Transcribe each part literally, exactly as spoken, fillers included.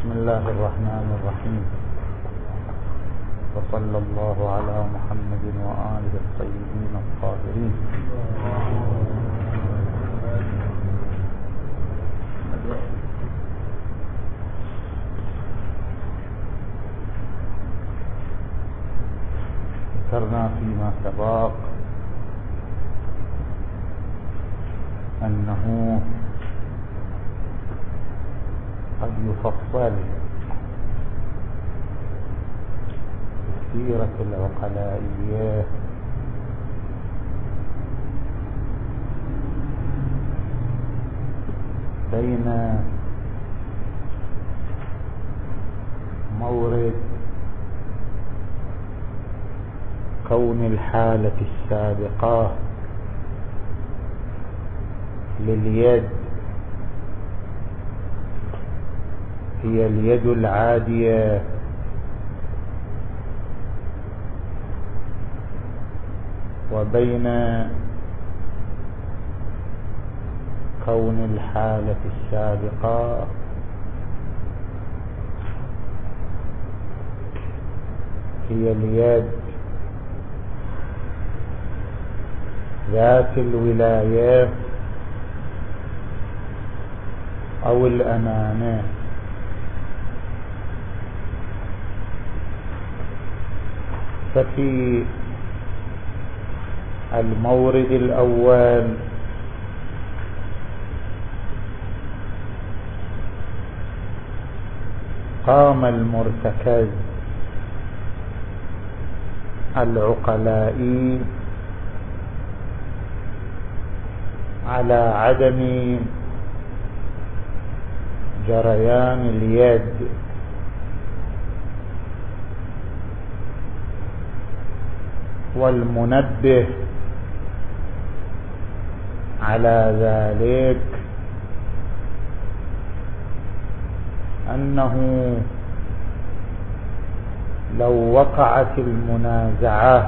بسم الله الرحمن الرحيم، وصلى الله على محمد وآله الطيبين الطاهرين. ذكرنا فيما سبق أنه قد يفصل السيرة العقلائية بين مورد كون الحالة السابقة لليد هي اليد العادية، وبين كون الحالة السابقة هي اليد ذات الولاية أو الأمانة. ففي المورد الأول قام المرتكز العقلائي على عدم جريان اليد، والمنبه على ذلك أنه لو وقعت المنازعة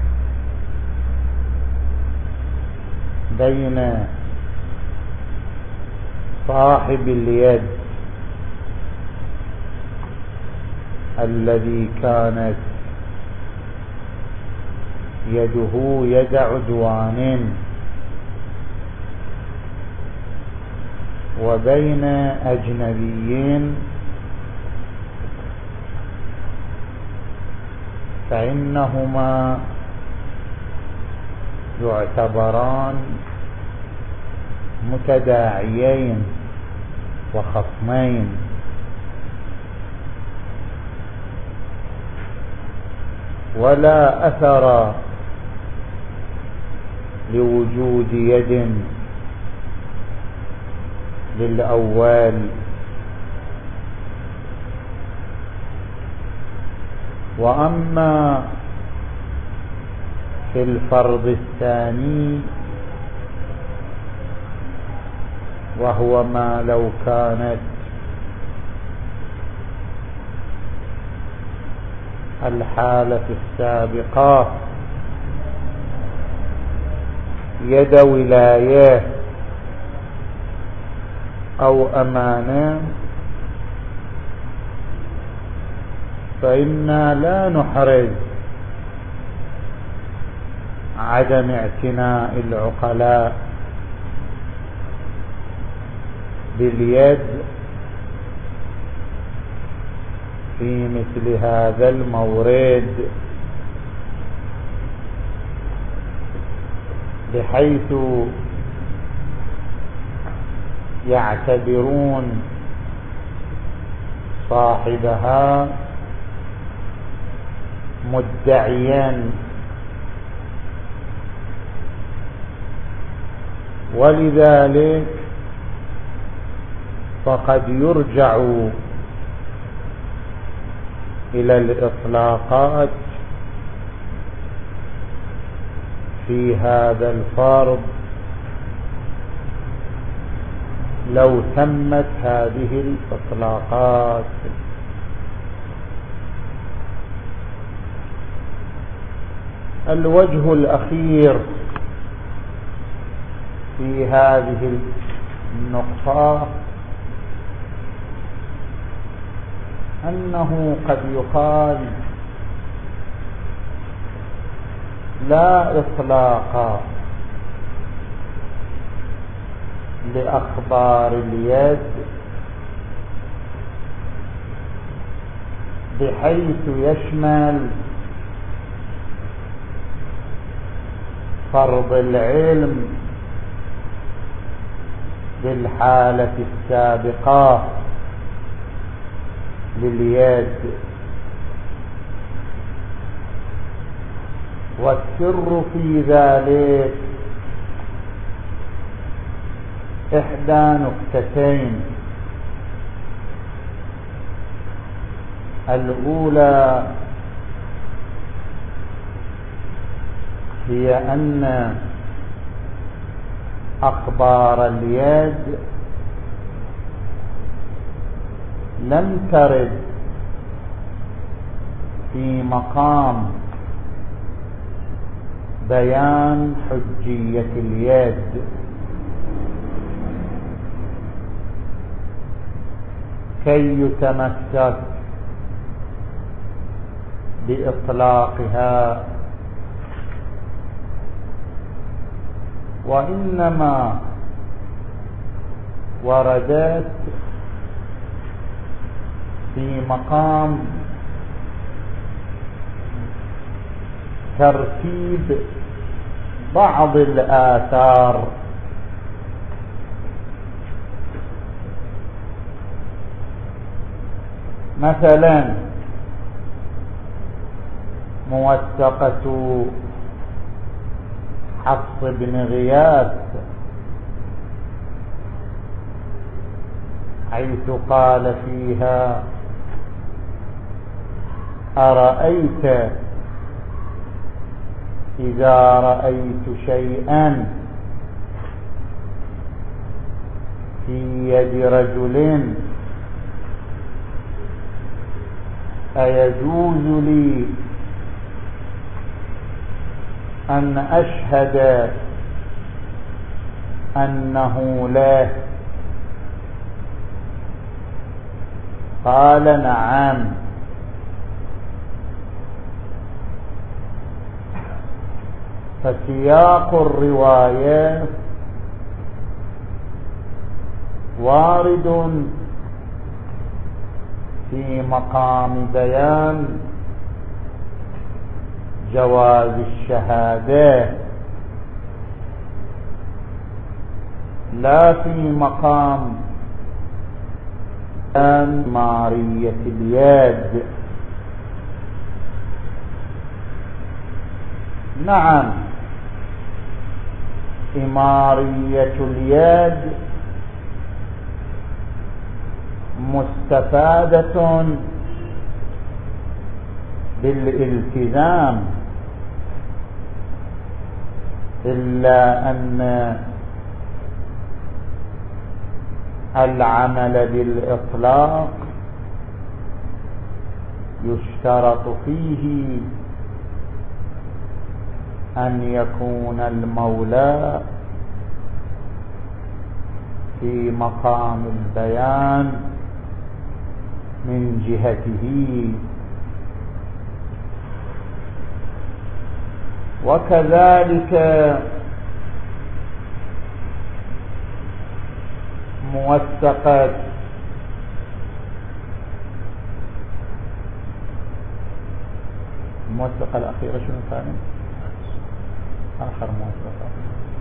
بين صاحب اليد الذي كانت يده يد عدوان وبين أجنبيين، فإنهما يعتبران متداعيين وخصمين، ولا أثر لوجود يد للأول وأما في الفرض الثاني وهو ما لو كانت الحالة السابقة يد ولاية أو أمانة، فإنا لا نحرز عدم اعتناء العقلاء باليد في مثل هذا المورد، بحيث يعتبرون صاحبها مدعيا، ولذلك فقد يرجع إلى الإطلاقات في هذا الفرض لو تمت هذه الإطلاقات. الوجه الأخير في هذه النقطة أنه قد يقال لا إطلاق لأخبار اليد بحيث يشمل فرض العلم بالحالة السابقة لليد، والسر في ذلك إحدى نكتتين. الأولى هي أن أخبار اليد لم ترد في مقام بيان حجية اليد، كي يتمسك بإطلاقها، وإنما وردت في مقام ترتيب بعض الآثار مثلا موثقة حفص بن غياث حيث قال فيها: أرأيت إذا رأيت شيئا في يد رجل أيجوز لي أن أشهد أنه له؟ قال: نعم. فسياق الرواية وارد في مقام بيان جواز الشهادة، لا في مقام بيان مارية اليد. نعم، إمارية اليد مستفادة بالالتزام، إلا أن العمل بالإطلاق يشترط فيه أن يكون المولى في مقام البيان من جهته، وكذلك موثقة الموثقة الأخيرة شنو كانت؟ آخر موثقة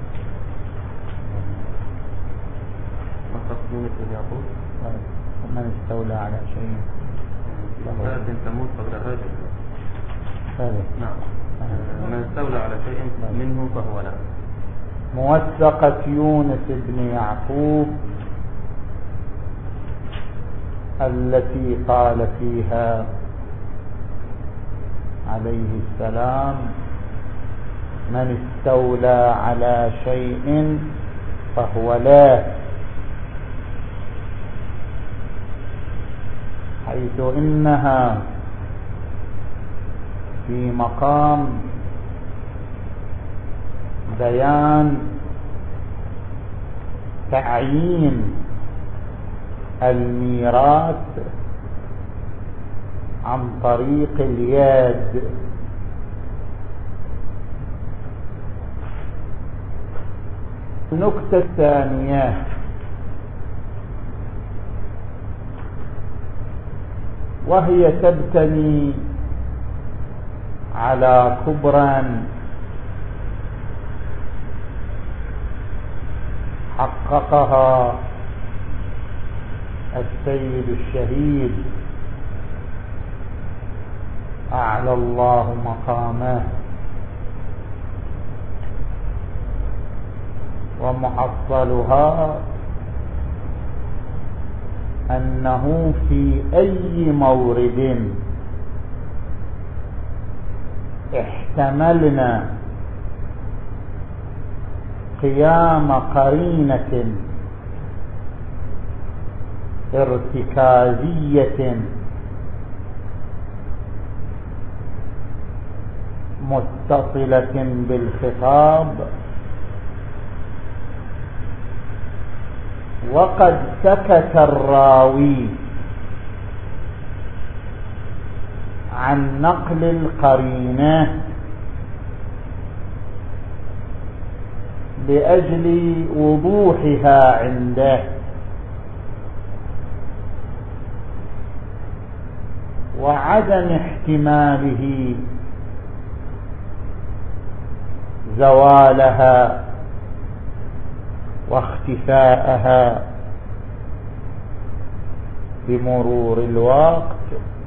وثق يونس بن يعقوب: من استولى على شيء لكن تموت قبل هاجر. هذا نعم، من استولى على شيء منه فهو له. موثقة يونس بن يعقوب التي قال فيها عليه السلام: من استولى على شيء فهو له، حيث إنها في مقام بيان تعيين الميراث عن طريق اليد. النقطة الثانية وهي تبتني على كبرى حققها السيد الشهيد أعلى الله مقامه، ومحصلها أنه في أي مورد احتملنا قيام قرينة ارتكازية متصلة بالخطاب، وقد سكت الراوي عن نقل القرينة لأجل وضوحها عنده، وعدم احتماله زوالها واختفاءها بمرور الوقت،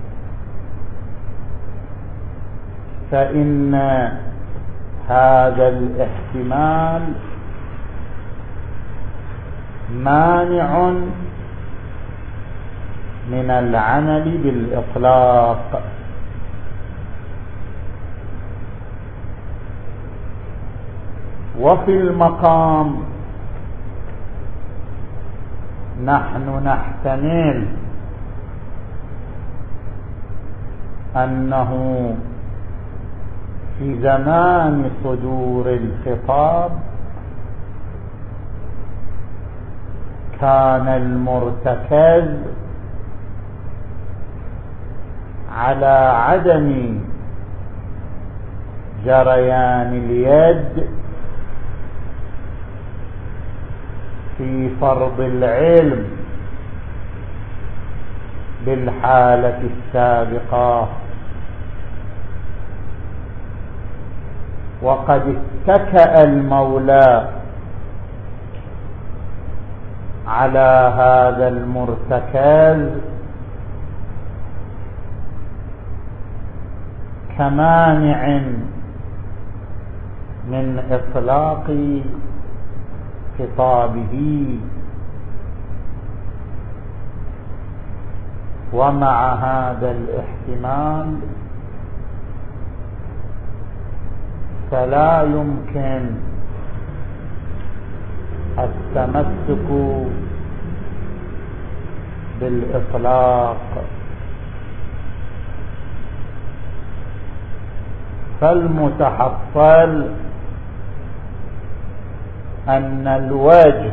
فإن هذا الاحتمال مانع من العمل بالإطلاق. وفي المقام نحن نحتمل أنه في زمان صدور الخطاب كان المرتكز على عدم جريان اليد في فرض العلم بالحالة السابقة، وقد اتكأ المولى على هذا المرتكز كمانع من إطلاق خطابه. ومع هذا الاحتمال فلا يمكن التمسك بالإطلاق، فالمتحصل أن الوجه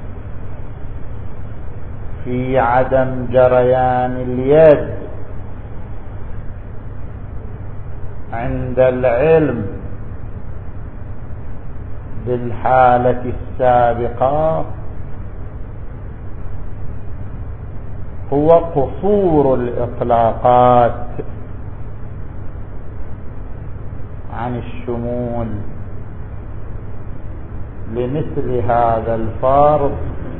في عدم جريان اليد عند العلم بالحالة السابقة هو قصور الإطلاقات عن الشمول لمثل هذا الفرض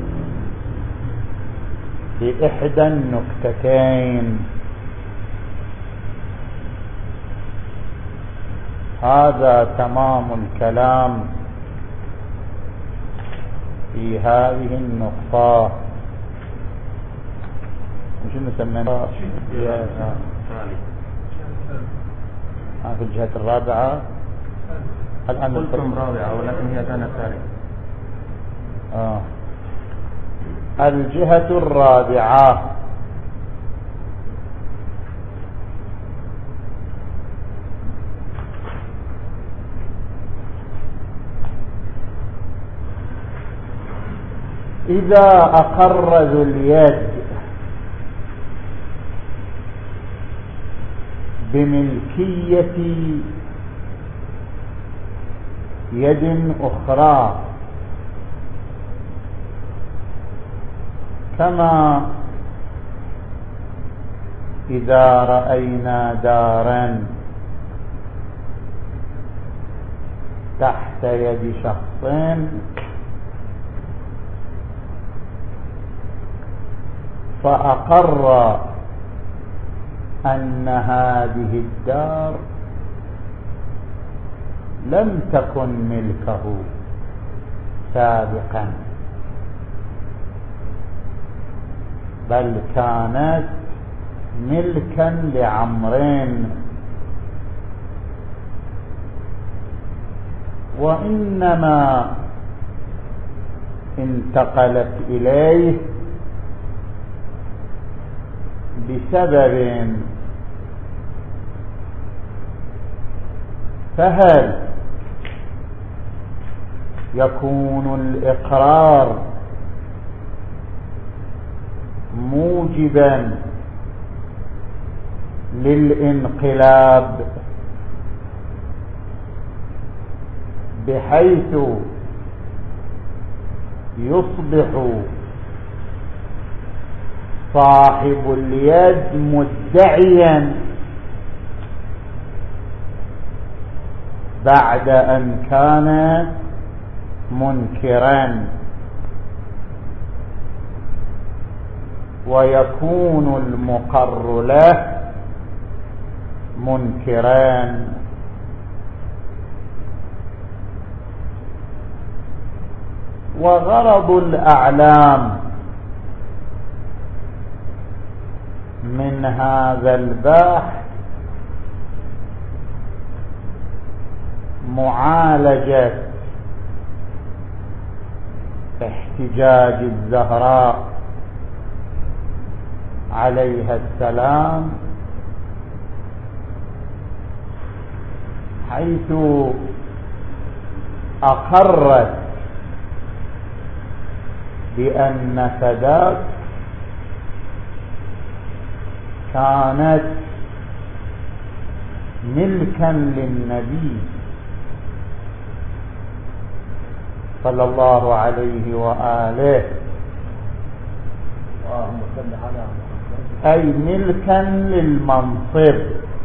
بإحدى النكتتين. هذا تمام الكلام في هذه النقطة. شنو سميناها في الجهة الرابعة؟ الآن قلتم رابعة ولكن هي كانت ثالثة. آه. الجهة الرابعة إذا أقر ذو اليد بملكية يد أخرى، كما إذا رأينا دارا تحت يد شخص فأقر أن هذه الدار لم تكن ملكه سابقا، بل كانت ملكا لعمرين، وإنما انتقلت إليه بسبب، فهل يكون الإقرار موجبا للانقلاب بحيث يصبح صاحب اليد مدعيا بعد أن كان منكرا، ويكون المقر له منكرا؟ وغرض الأعلام من هذا البحث معالجة احتجاج الزهراء عليها السلام، حيث أقرت بأن فداك كانت ملكا للنبي صلى الله عليه وآله، أي ملكا للمنصب،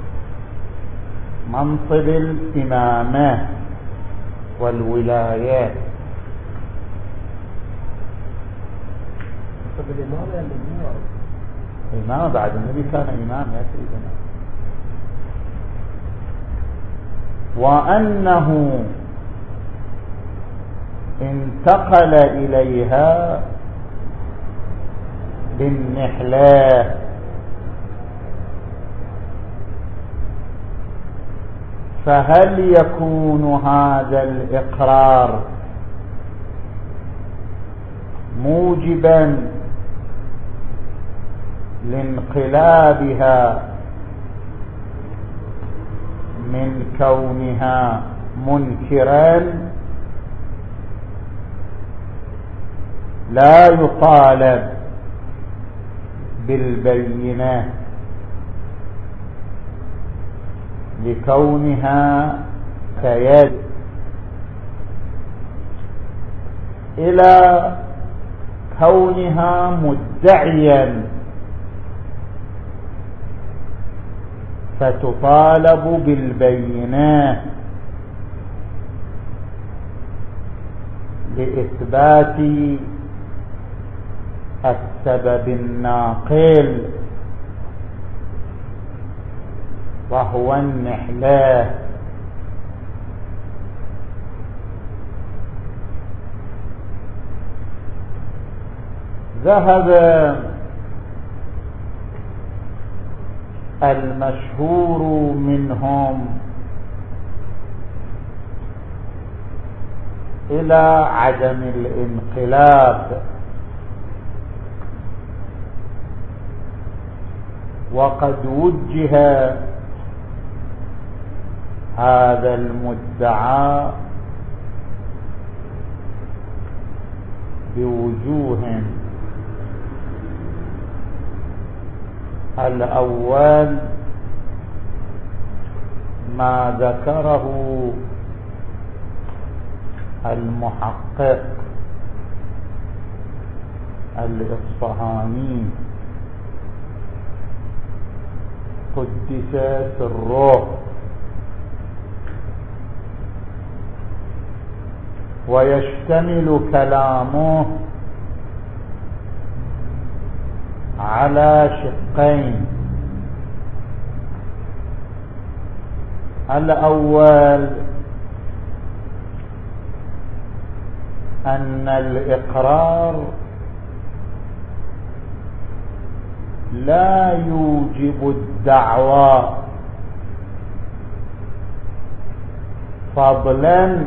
منصب الإمامة والولايات. إمامة بعد النبي كان إمام يا سيدنا، وأنه انتقل إليها بالنحلة، فهل يكون هذا الإقرار موجبا لانقلابها من كونها منكرا لا يطالب بالبينة لكونها كيد، إلى كونها مدعيا فتطالب بالبينة لإثبات السبب الناقل وهو النحلة. ذهب المشهور منهم إلى عدم الانقلاب، وقد وجه هذا المدعى بوجوه. الأول ما ذكره المحقق الإصفهاني قدس سره، ويشتمل كلامه على شقين: الأول أن الإقرار لا يوجب الدعوى، فضلا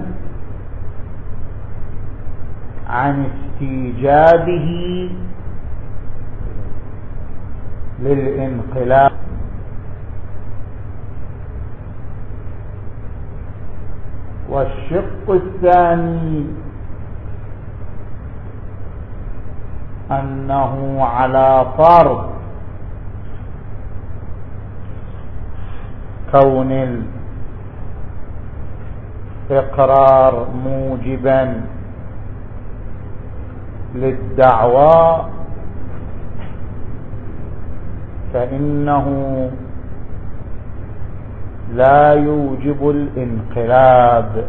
عن استيجابه للانقلاب. والشق الثاني أنه على فرض كون الإقرار موجبا للدعوى، فإنه لا يوجب الانقلاب.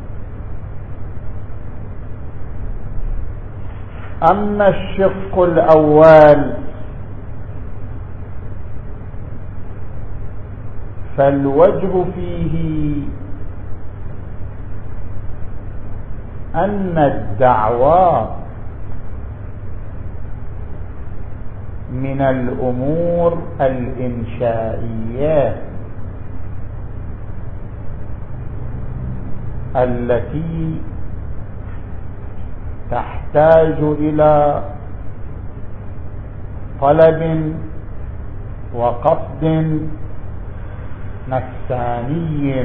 أما الشق الأول فالوجه فيه أن الدعوى من الأمور الإنشائية التي تحتاج إلى طلب وقصد نفساني،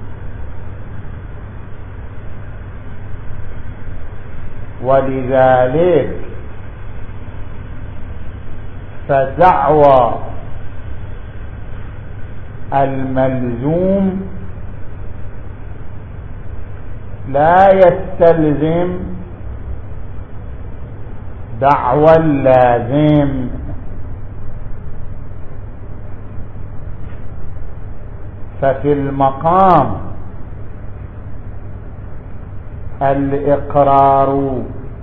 ولذلك فدعوى الملزوم لا يستلزم دعوى اللازم، ففي المقام الإقرار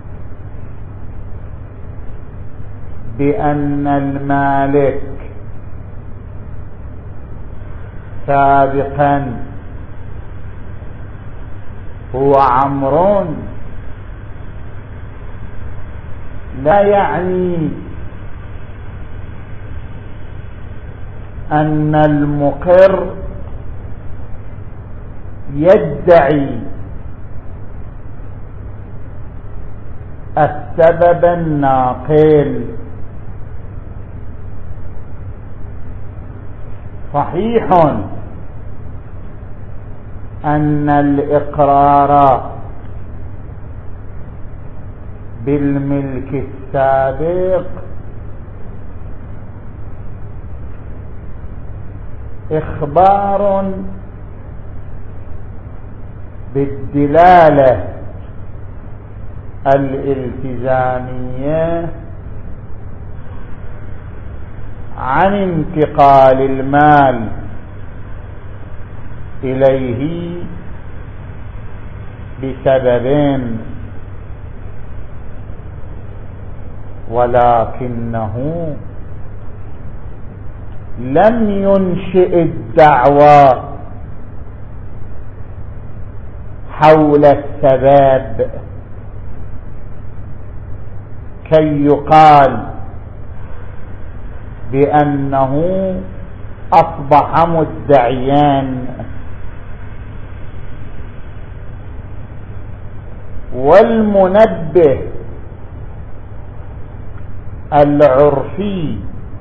بأن المالك سابقا هو عمرو لا يعني أن المقر يدعي السبب الناقل. صحيح أن الإقرار بالملك السابق إخبار بالدلالة الالتزامية عن انتقال المال إليه بسبب، ولكنه لم ينشئ الدعوى حول السبب كي يقال بأنه أصبح مدعيا. والمنبه العرفي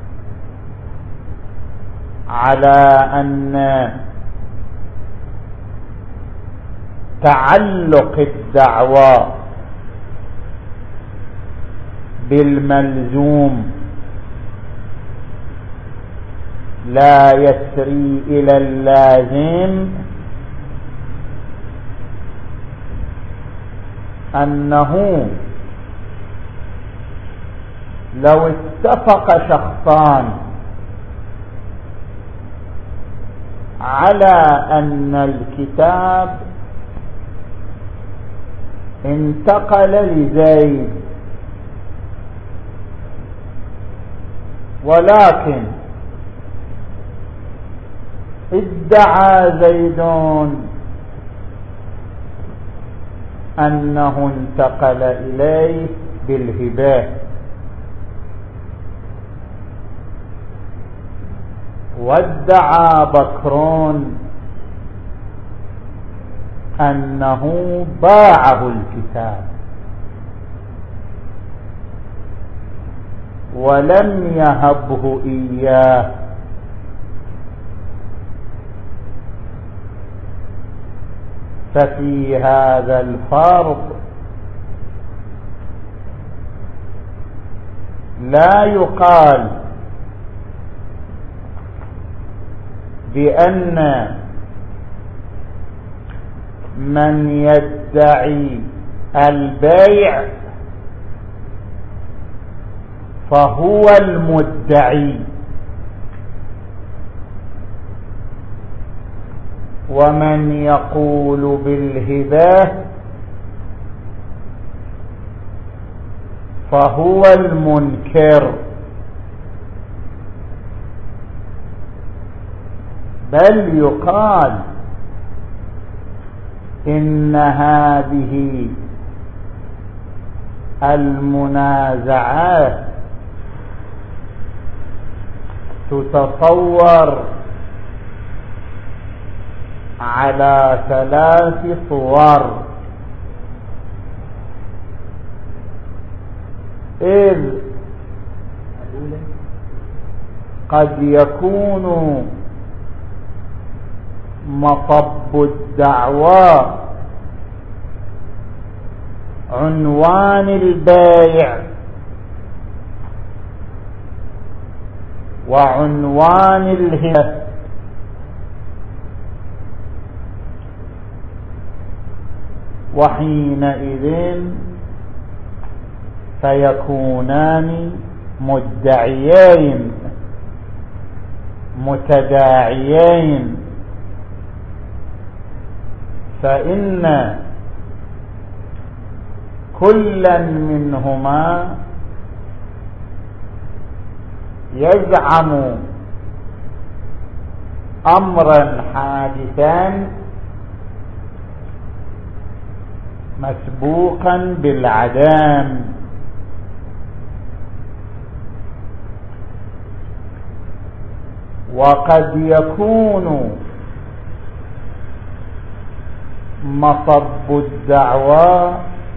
على أن تعلق الدعوى بالملزوم لا يسري إلى اللازم أنه لو اتفق شخصان على أن الكتاب انتقل لزيد، ولكن ادعى زيد أنه انتقل إليه بالهبة، وادعى بكر أنه باعه الكتاب ولم يهبه إياه، ففي هذا الفرق لا يقال بأن من يدعي البيع فهو المدعي، ومن يقول بالهبة فهو المنكر، بل يقال إن هذه المنازعات تتصور على ثلاث صور، إذ قد يكون مصب الدعوى عنوان البيع وعنوان الهبة، وحينئذ فيكونان مدعيين متداعيين، فإن كلا منهما يزعم أمرا حادثا مسبوقا بالعدم، وقد يكون مصب الدعوى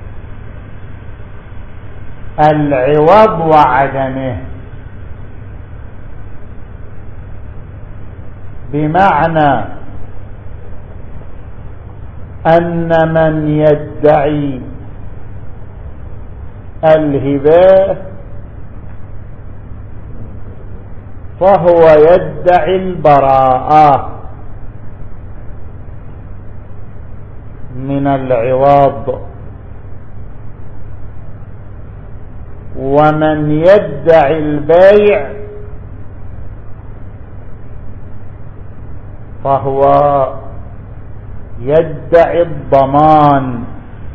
العوض وعدمه، بمعنى أن من يدعي الهبة فهو يدعي البراءة من العوض، ومن يدعي البيع فهو يدعي الضمان،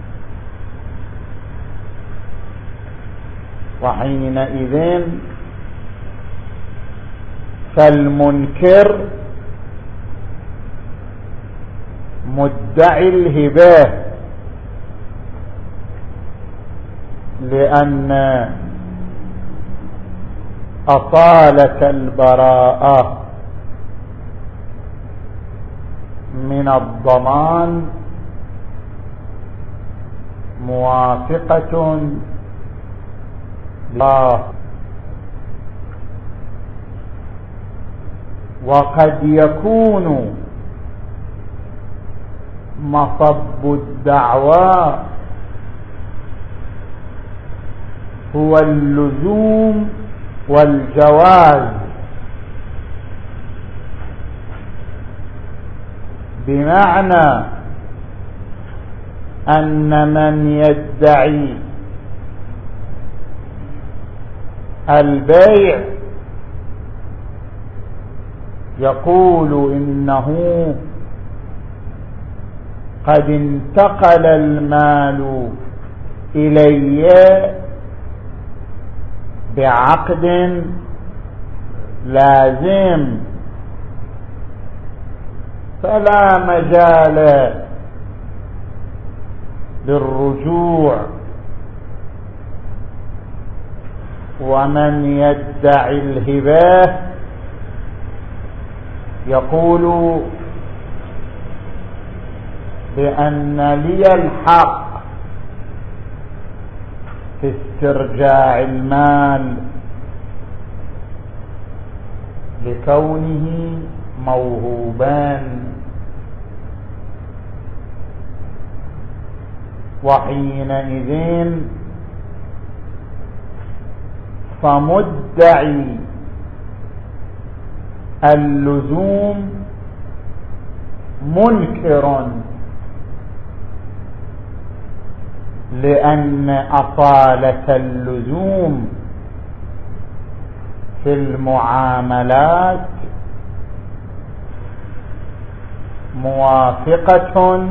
وحينئذ فالمنكر مدعي الهبة، لأن أصالة البراءة من الضمان موافقة له، وقد يكون مصب الدعوى هو اللزوم والجواز، بمعنى أن من يدعي البيع يقول إنه قد انتقل المال إلي بعقد لازم، فلا مجال للرجوع. ومن يدعي الهبة يقول بأن لي الحق في استرجاع المال لكونه موهوبان، وحينئذ فمدعي اللزوم منكر، لأن أصالة اللزوم في المعاملات موافقة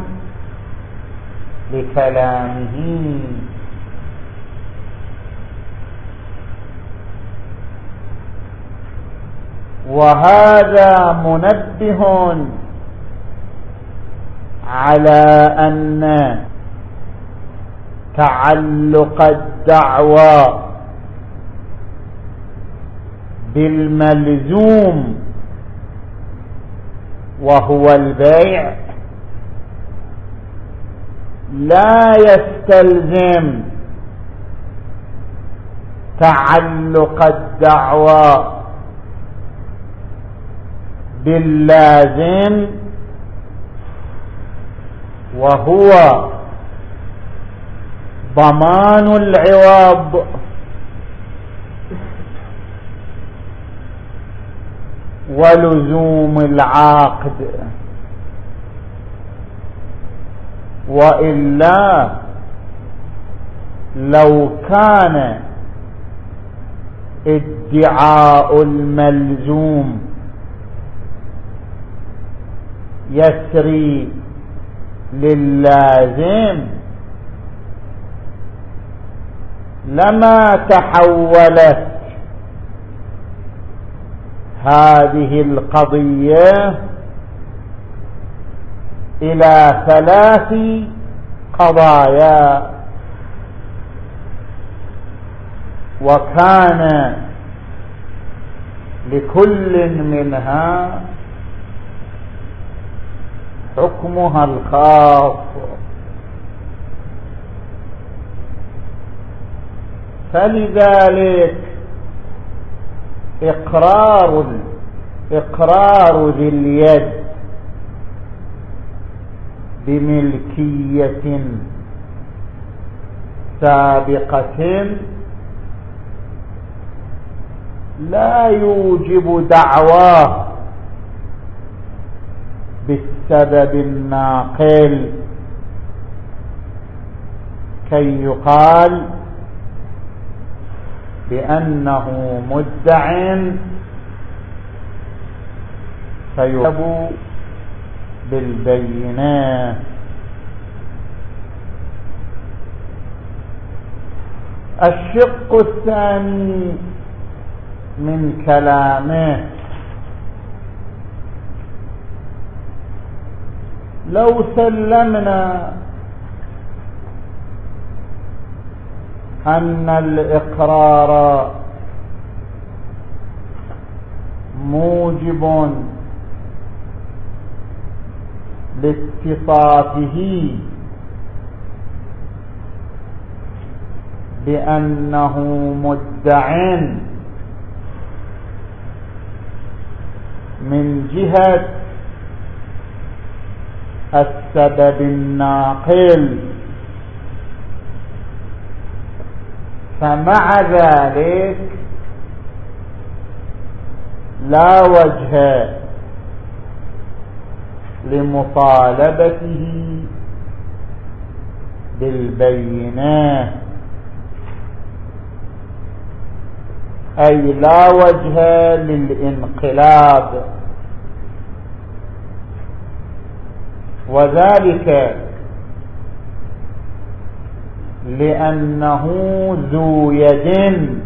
لكلامه. وهذا منبه على أن تعلق الدعوى بالملزوم وهو البيع لا يستلزم تعلق الدعوى باللازم وهو ضمان العوض. ولزوم العقد، وإلا لو كان ادعاء الملزوم يسري للازم لما تحولت هذه القضية إلى ثلاث قضايا، وكان لكل منها حكمها الخاص. فلذلك إقرار إقرار ذي اليد بملكية سابقة لا يوجب دعواه بالسبب الناقل كي يقال بأنه مدع فيوجب بالبينة. الشق الثاني من كلامه: لو سلمنا أن الإقرار موجب لاتصافه بأنه مدع من جهة السبب الناقل، فمع ذلك لا وجه لمطالبته بالبينة، أي لا وجه للانقلاب، وذلك لأنه ذو يد،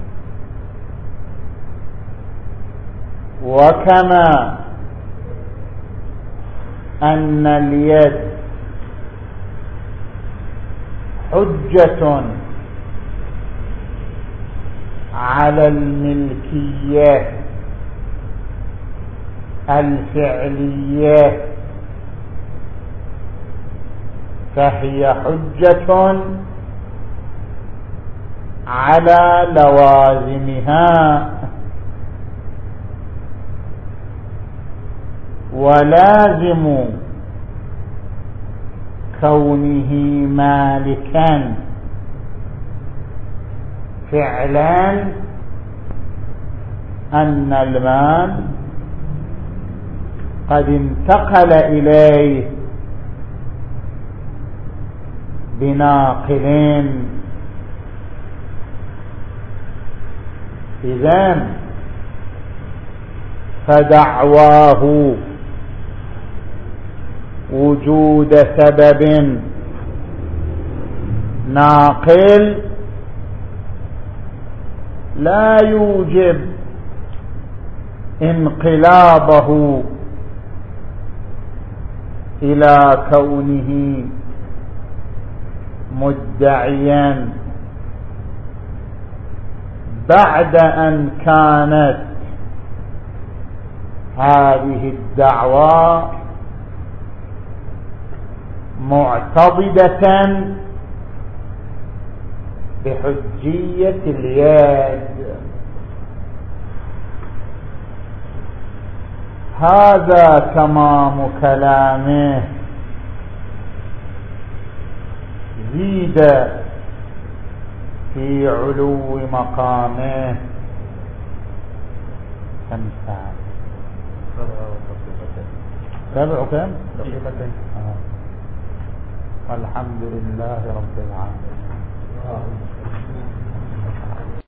وكما أن اليد حجة على الملكية الفعلية، فهي حجة على لوازمها، ولازم كونه مالكا فعلا أن المال قد انتقل إليه بناقل. إذن فدعواه وجود سبب ناقل لا يوجب انقلابه إلى كونه مدعيا بعد أن كانت هذه الدعوة معتضدة بحجية اليد. هذا تمام كلامه. زيد في علو مقامه. كم ساعة؟ سبع كم؟ دقيقتين. والحمد لله رب العالمين.